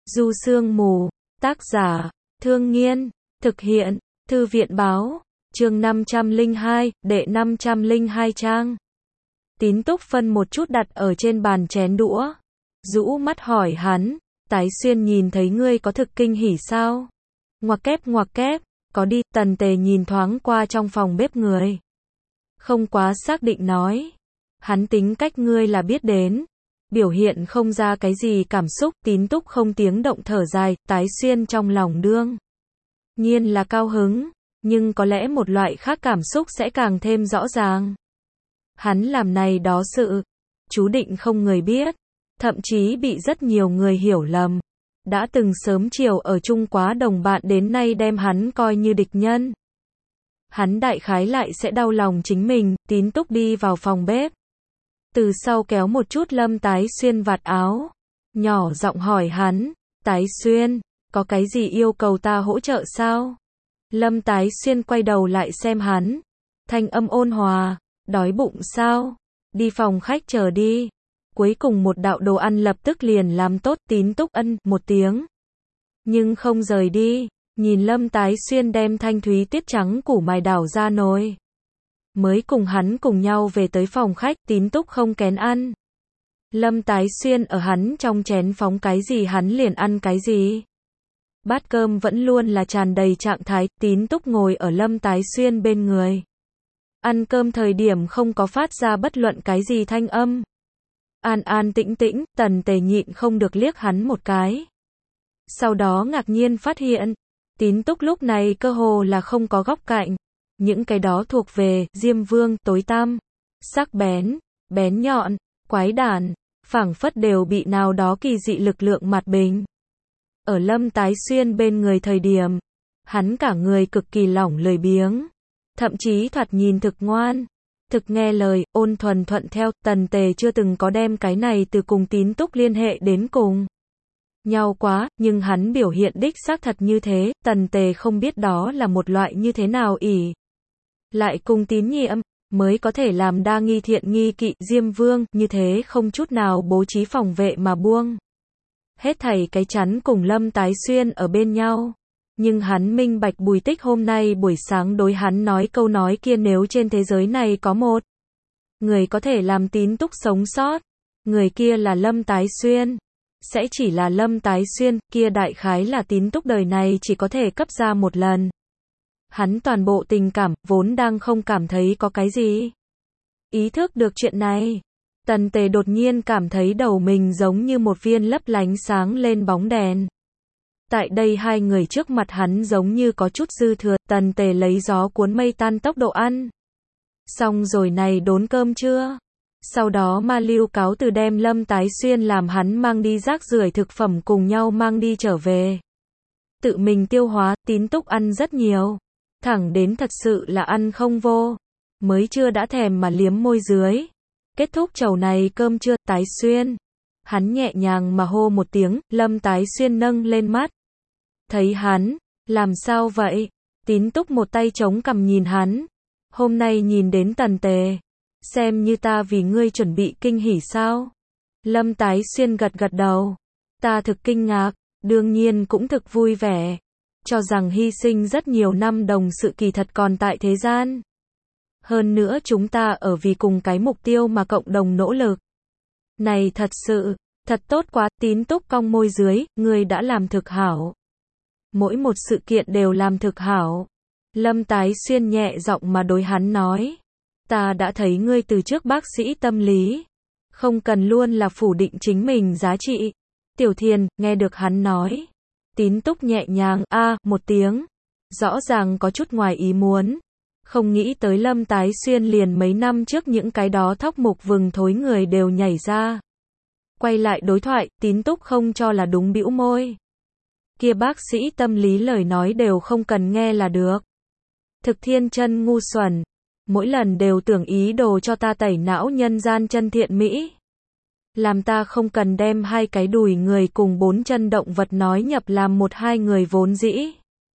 Du Sương Mù, tác giả, Thương Nghiên, thực hiện, Thư viện báo, chương 502, đệ 502 trang. Tín Túc phân một chút đặt ở trên bàn chén đũa, rũ mắt hỏi hắn, Tái Xuyên nhìn thấy ngươi có thực kinh hỉ sao? Ngoặc kép, có đi, Tần Tề nhìn thoáng qua trong phòng bếp người. Không quá xác định nói, hắn tính cách ngươi là biết đến. Biểu hiện không ra cái gì cảm xúc, Tín Túc không tiếng động thở dài, Tái Xuyên trong lòng đương nhiên là cao hứng, nhưng có lẽ một loại khác cảm xúc sẽ càng thêm rõ ràng. Hắn làm này đó sự, chú định không người biết, thậm chí bị rất nhiều người hiểu lầm. Đã từng sớm chiều ở chung quá đồng bạn đến nay đem hắn coi như địch nhân. Hắn đại khái lại sẽ đau lòng chính mình, Tín Túc đi vào phòng bếp. Từ sau kéo một chút Lâm Tái Xuyên vạt áo, nhỏ giọng hỏi hắn, Tái Xuyên, có cái gì yêu cầu ta hỗ trợ sao? Lâm Tái Xuyên quay đầu lại xem hắn, thanh âm ôn hòa, đói bụng sao? Đi phòng khách chờ đi. Cuối cùng một đạo đồ ăn lập tức liền làm tốt, Tín Túc ân một tiếng. Nhưng không rời đi, nhìn Lâm Tái Xuyên đem thanh thúy tiết trắng củ mài đảo ra nồi. Mới cùng hắn cùng nhau về tới phòng khách, Tín Túc không kén ăn. Lâm Tái Xuyên ở hắn trong chén phóng cái gì hắn liền ăn cái gì. Bát cơm vẫn luôn là tràn đầy trạng thái, Tín Túc ngồi ở Lâm Tái Xuyên bên người. Ăn cơm thời điểm không có phát ra bất luận cái gì thanh âm. An an tĩnh tĩnh, Tần Tề nhịn không được liếc hắn một cái. Sau đó ngạc nhiên phát hiện, Tín Túc lúc này cơ hồ là không có góc cạnh. Những cái đó thuộc về Diêm Vương, tối tăm, sắc bén, bén nhọn, quái đản, phảng phất đều bị nào đó kỳ dị lực lượng mặt bình. Ở Lâm Tái Xuyên bên người thời điểm, hắn cả người cực kỳ lỏng lười biếng, thậm chí thoạt nhìn thực ngoan, thực nghe lời, ôn thuần thuận theo. Tần Tề chưa từng có đem cái này từ cùng Tín Túc liên hệ đến cùng nhau quá, nhưng hắn biểu hiện đích xác thật như thế. Tần Tề không biết đó là một loại như thế nào ỷ lại cùng tín nhiệm, mới có thể làm đa nghi thiện nghi kỵ. Diêm Vương, như thế không chút nào bố trí phòng vệ mà buông hết thảy cái chắn cùng Lâm Tái Xuyên ở bên nhau. Nhưng hắn minh bạch Bùi Tích hôm nay buổi sáng đối hắn nói câu nói kia, nếu trên thế giới này có một người có thể làm Tín Túc sống sót, người kia là Lâm Tái Xuyên. Sẽ chỉ là Lâm Tái Xuyên, kia đại khái là Tín Túc đời này chỉ có thể cấp ra một lần. Hắn toàn bộ tình cảm, vốn đang không cảm thấy có cái gì. Ý thức được chuyện này, Tần Tề đột nhiên cảm thấy đầu mình giống như một viên lấp lánh sáng lên bóng đèn. Tại đây hai người trước mặt hắn giống như có chút dư thừa, Tần Tề lấy gió cuốn mây tan tốc độ ăn. Xong rồi này đốn cơm chưa? Sau đó ma lưu cáo từ đem Lâm Tái Xuyên làm hắn mang đi rác rưởi thực phẩm cùng nhau mang đi trở về. Tự mình tiêu hóa, Tín Túc ăn rất nhiều. Thẳng đến thật sự là ăn không vô. Mới chưa đã thèm mà liếm môi dưới. Kết thúc chầu này cơm trưa, Tái Xuyên. Hắn nhẹ nhàng mà hô một tiếng, Lâm Tái Xuyên nâng lên mắt. Thấy hắn, làm sao vậy? Tín Túc một tay chống cằm nhìn hắn. Hôm nay nhìn đến Tần Tề, xem như ta vì ngươi chuẩn bị kinh hỉ sao? Lâm Tái Xuyên gật gật đầu. Ta thực kinh ngạc, đương nhiên cũng thực vui vẻ. Cho rằng hy sinh rất nhiều năm đồng sự kỳ thật còn tại thế gian. Hơn nữa chúng ta ở vì cùng cái mục tiêu mà cộng đồng nỗ lực. Này thật sự, thật tốt quá. Tín Túc cong môi dưới, ngươi đã làm thực hảo. Mỗi một sự kiện đều làm thực hảo. Lâm Tái Xuyên nhẹ giọng mà đối hắn nói. Ta đã thấy ngươi từ trước bác sĩ tâm lý. Không cần luôn là phủ định chính mình giá trị. Tiểu Thiền, nghe được hắn nói. Tín Túc nhẹ nhàng, một tiếng. Rõ ràng có chút ngoài ý muốn. Không nghĩ tới Lâm Tái Xuyên liền mấy năm trước những cái đó thóc mục vừng thối người đều nhảy ra. Quay lại đối thoại, Tín Túc không cho là đúng, bĩu môi. Kia bác sĩ tâm lý lời nói đều không cần nghe là được. Thực thiên chân ngu xuẩn. Mỗi lần đều tưởng ý đồ cho ta tẩy não nhân gian chân thiện mỹ. Làm ta không cần đem hai cái đùi người cùng bốn chân động vật nói nhập làm một hai người vốn dĩ.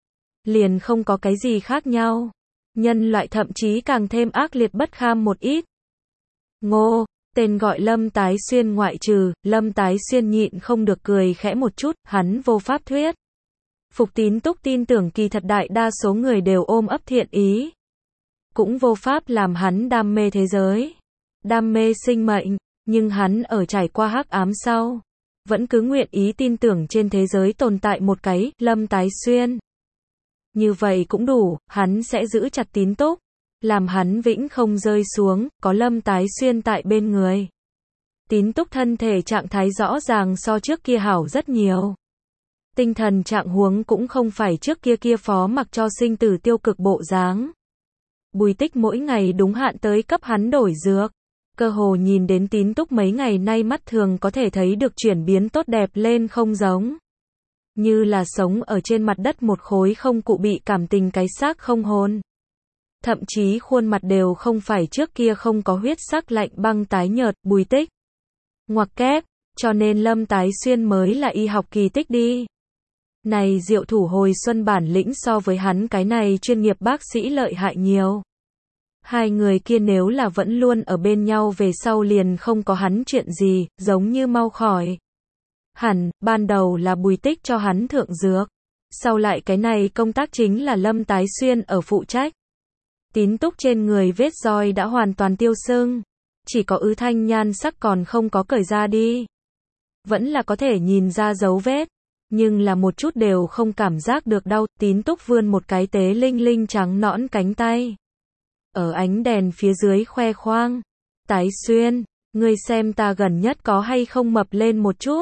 Liền không có cái gì khác nhau. Nhân loại thậm chí càng thêm ác liệt bất kham một ít. Ngô, Tên gọi Lâm Tái Xuyên ngoại trừ, Lâm Tái Xuyên nhịn không được cười khẽ một chút, hắn vô pháp thuyết. Phục Tín Túc tin tưởng kỳ thật đại đa số người đều ôm ấp thiện ý. Cũng vô pháp làm hắn đam mê thế giới, đam mê sinh mệnh, nhưng hắn ở trải qua hắc ám sau, vẫn cứ nguyện ý tin tưởng trên thế giới tồn tại một cái Lâm Tái Xuyên. Như vậy cũng đủ, hắn sẽ giữ chặt Tín Túc, làm hắn vĩnh không rơi xuống, có Lâm Tái Xuyên tại bên người. Tín Túc thân thể trạng thái rõ ràng so trước kia hảo rất nhiều. Tinh thần trạng huống cũng không phải trước kia phó mặc cho sinh tử tiêu cực bộ dáng. Bùi Tích mỗi ngày đúng hạn tới cấp hắn đổi dược. Cơ hồ nhìn đến Tín Túc mấy ngày nay mắt thường có thể thấy được chuyển biến tốt đẹp lên không giống. Như là sống ở trên mặt đất một khối không cụ bị cảm tình cái xác không hồn. Thậm chí khuôn mặt đều không phải trước kia không có huyết sắc lạnh băng tái nhợt, Bùi Tích. Ngoặc kép, cho nên Lâm Tái Xuyên mới là y học kỳ tích đi. Này diệu thủ hồi xuân bản lĩnh so với hắn cái này chuyên nghiệp bác sĩ lợi hại nhiều. Hai người kia nếu là vẫn luôn ở bên nhau về sau liền không có hắn chuyện gì, giống như mau khỏi. Hẳn, ban đầu là Bùi Tích cho hắn thượng dược. Sau lại cái này công tác chính là Lâm Tái Xuyên ở phụ trách. Tín Túc trên người vết roi đã hoàn toàn tiêu sưng. Chỉ có ứ thanh nhan sắc còn không có cởi ra đi. Vẫn là có thể nhìn ra dấu vết. Nhưng là một chút đều không cảm giác được đau. Tín Túc vươn một cái tế linh linh trắng nõn cánh tay. Ở ánh đèn phía dưới khoe khoang. Tái Xuyên, ngươi xem ta gần nhất có hay không mập lên một chút.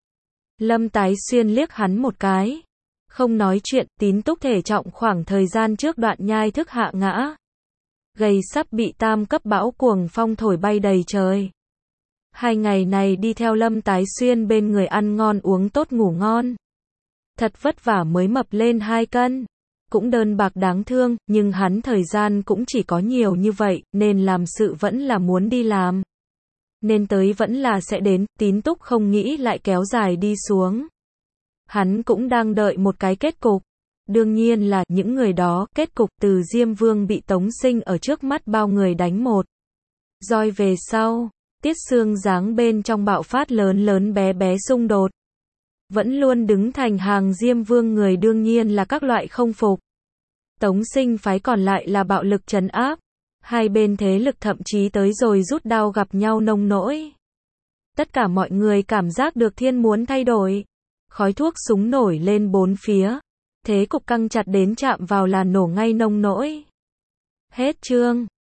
Lâm Tái Xuyên liếc hắn một cái. Không nói chuyện, Tín Túc thể trọng khoảng thời gian trước đoạn nhai thức hạ ngã. Gầy sắp bị tam cấp bão cuồng phong thổi bay đầy trời. 2 ngày này đi theo Lâm Tái Xuyên bên người ăn ngon uống tốt ngủ ngon. Thật vất vả mới mập lên 2 cân. Cũng đơn bạc đáng thương, nhưng hắn thời gian cũng chỉ có nhiều như vậy, nên làm sự vẫn là muốn đi làm. Nên tới vẫn là sẽ đến, Tín Túc không nghĩ lại kéo dài đi xuống. Hắn cũng đang đợi một cái kết cục. Đương nhiên là những người đó, kết cục từ Diêm Vương bị Tống Sinh ở trước mắt bao người đánh một roi về sau, Tiết Xương dáng bên trong bạo phát lớn lớn bé bé xung đột. Vẫn luôn đứng thành hàng Diêm Vương người đương nhiên là các loại không phục. Tống Sinh phái còn lại là bạo lực trấn áp. Hai bên thế lực thậm chí tới rồi rút đao gặp nhau nông nỗi. Tất cả mọi người cảm giác được thiên muốn thay đổi. Khói thuốc súng nổi lên bốn phía. Thế cục căng chặt đến chạm vào là nổ ngay nông nỗi. Hết chương.